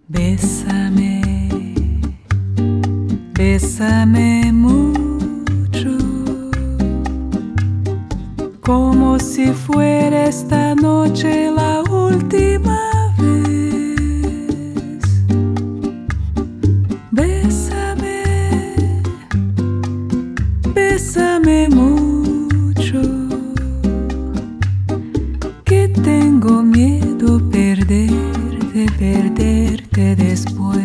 Bésame, bésame mucho, como si fuera esta noche la última vez. Bésame, bésame mucho, que tengo miedo perderte después.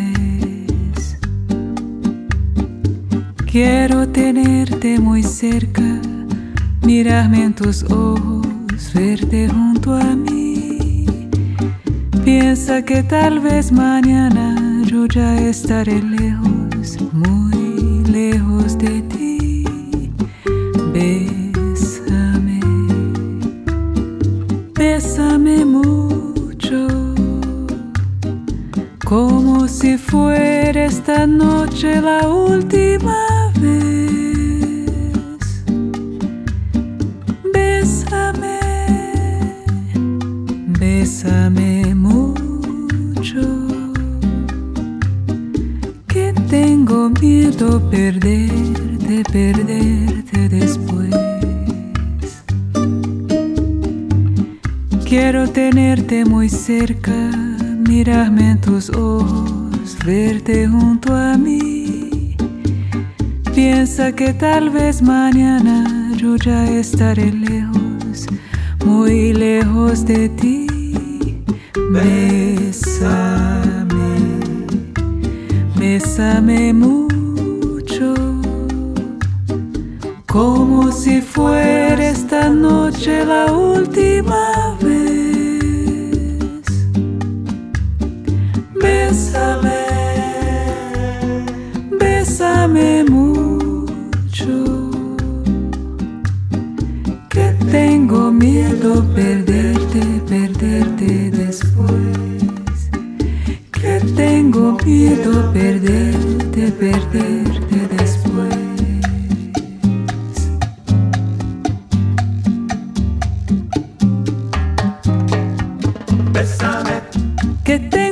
Quiero tenerte muy cerca, mirarme en tus ojos, verte junto a mí. Piensa que tal vez mañana yo ya estaré lejos, muy lejos de ti. Bésame, bésame mucho, como si fuera esta noche la última vez. Bésame, bésame mucho, que tengo miedo perderte después. Quiero tenerte muy cerca, mirarme en tus ojos, verte junto a mí. Piensa que tal vez mañana yo ya estaré lejos, muy lejos de ti. Bésame, bésame mucho, como si fuera esta noche la última vez. Bésame, bésame mucho, que tengo miedo perderte después. Que tengo miedo perderte después. Bésame, Que